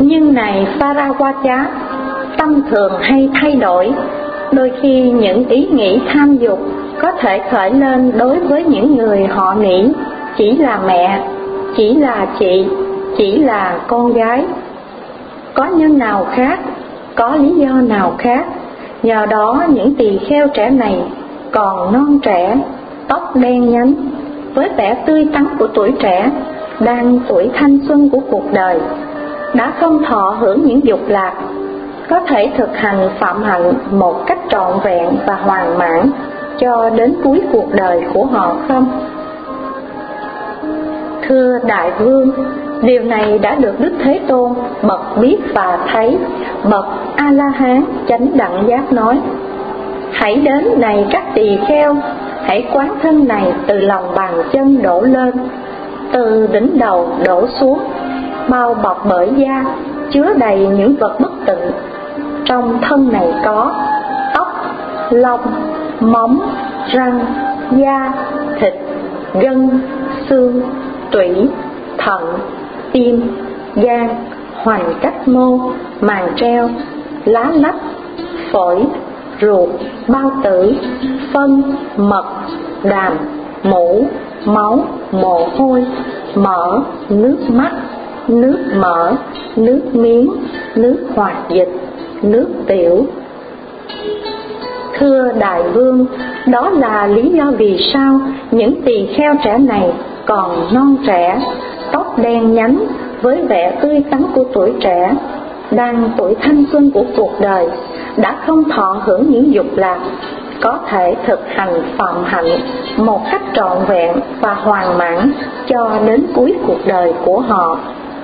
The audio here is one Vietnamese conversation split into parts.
Nhưng này Pharavajja, tâm thường hay thay đổi. Đôi khi những ý nghĩ tham dục có thể khởi lên đối với những người họ nghĩ chỉ là mẹ, chỉ là chị, chỉ là con gái. Có nhân nào khác, có lý do nào khác, nhờ đó những tỳ kheo trẻ này còn non trẻ, tóc đen nhánh, với vẻ tươi tắn của tuổi trẻ, đang tuổi thanh xuân của cuộc đời, đã không thọ hưởng những dục lạc, có thể thực hành phạm hạnh một cách trọn vẹn và hoàn mãn cho đến cuối cuộc đời của họ không? Thưa Đại Vương, điều này đã được Đức Thế Tôn bậc biết và thấy, bậc A-la-hán chánh đẳng giác nói. Hãy đến này các tỳ kheo, hãy quán thân này từ lòng bàn chân đổ lên, từ đỉnh đầu đổ xuống, bao bọc bởi da, chứa đầy những vật bất tịnh. Trong thân này có tóc, lông, móng, răng, da, thịt, gân, xương, tủy, thận, tim, gan, hoành cách mô, màng treo, lá lách, phổi, ruột, bao tử, phân, mật, đàm, mũ, máu, mồ hôi, mỡ, nước mắt, nước mỡ, nước miếng, nước hoạt dịch, nước tiểu. Thưa Đại Vương, đó là lý do vì sao những tỳ kheo trẻ này còn non trẻ, tóc đen nhánh, với vẻ tươi tắn của tuổi trẻ, đang tuổi thanh xuân của cuộc đời, đã không thọ hưởng những dục lạc, có thể thực hành phạm hạnh một cách trọn vẹn và hoàn mãn cho đến cuối cuộc đời của họ.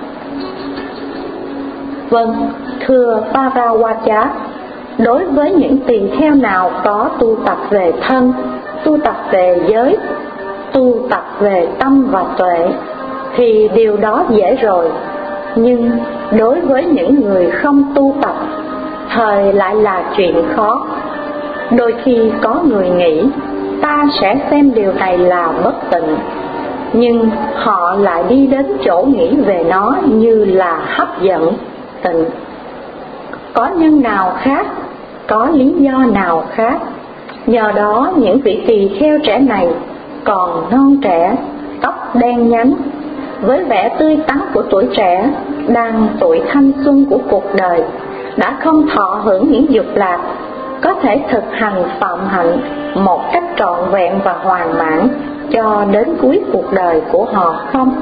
Vâng, thưa Pharavajja, đối với những tỳ kheo nào có tu tập về thân, tu tập về giới, tu tập về tâm và tuệ, thì điều đó dễ rồi. Nhưng đối với những người không tu tập, thời lại là chuyện khó. Đôi khi có người nghĩ ta sẽ xem điều này là bất tịnh, nhưng họ lại đi đến chỗ nghĩ về nó như là hấp dẫn, tịnh. Có nhân nào khác, có lý do nào khác, nhờ đó những vị tỳ kheo trẻ này còn non trẻ, tóc đen nhánh, với vẻ tươi tắn của tuổi trẻ, đang tuổi thanh xuân của cuộc đời, đã không thọ hưởng những dục lạc, có thể thực hành phạm hạnh một cách trọn vẹn và hoàn mãn cho đến cuối cuộc đời của họ không?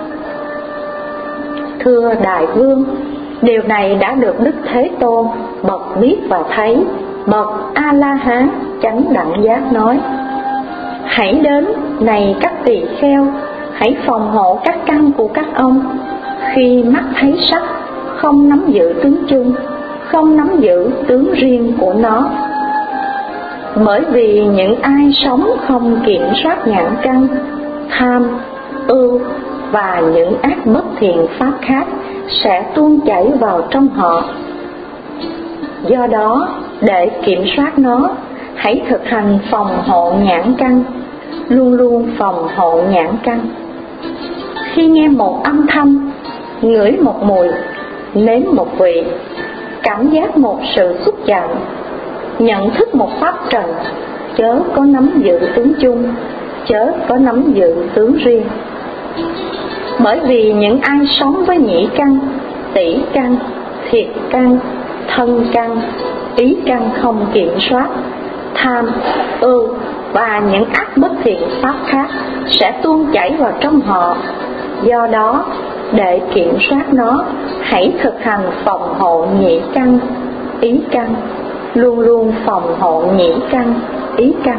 Thưa Đại Vương, điều này đã được Đức Thế Tôn bậc biết và thấy, bậc A-la-hán chánh đẳng giác nói. Hãy đến này các tỳ kheo, hãy phòng hộ các căn của các ông. Khi mắt thấy sắc, không nắm giữ tướng chung, không nắm giữ tướng riêng của nó. Bởi vì những ai sống không kiểm soát nhãn căn, tham, ưu và những ác bất thiện pháp khác sẽ tuôn chảy vào trong họ. Do đó, để kiểm soát nó, hãy thực hành phòng hộ nhãn căn, luôn luôn phòng hộ nhãn căn. Khi nghe một âm thanh, ngửi một mùi, nếm một vị, cảm giác một sự xúc chạm, nhận thức một pháp trần, chớ có nắm giữ tướng chung, chớ có nắm giữ tướng riêng. Bởi vì những ai sống với nhĩ căn, tỷ căn, thiệt căn, thân căn, ý căn không kiểm soát, tham, ưu và những ác bất thiện pháp khác sẽ tuôn chảy vào trong họ. Do đó, để kiểm soát nó, hãy thực hành phòng hộ nhĩ căn, ý căn, luôn luôn phòng hộ nhĩ căn, ý căn.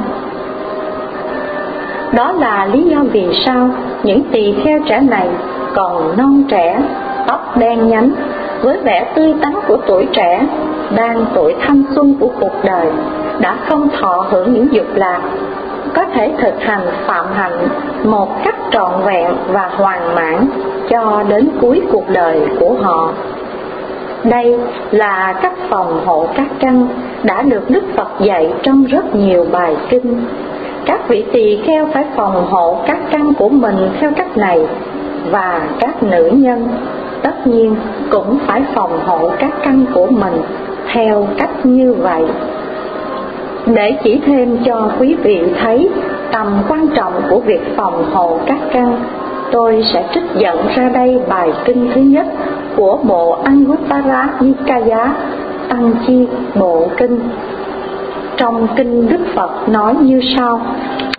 Đó là lý do vì sao những tỳ kheo trẻ này còn non trẻ, tóc đen nhánh, với vẻ tươi tắn của tuổi trẻ, đang tuổi thanh xuân của cuộc đời, đã không thọ hưởng những dục lạc, có thể thực hành phạm hạnh một cách trọn vẹn và hoàn mãn cho đến cuối cuộc đời của họ. Đây là cách phòng hộ các căn đã được Đức Phật dạy trong rất nhiều bài kinh. Các vị tỳ kheo phải phòng hộ các căn của mình theo cách này, và các nữ nhân, tất nhiên cũng phải phòng hộ các căn của mình theo cách như vậy. Để chỉ thêm cho quý vị thấy tầm quan trọng của việc phòng hộ các căn, tôi sẽ trích dẫn ra đây bài kinh thứ nhất của bộ Anguttara Nikaya, Tăng Chi Bộ Kinh. Trong kinh Đức Phật nói như sau: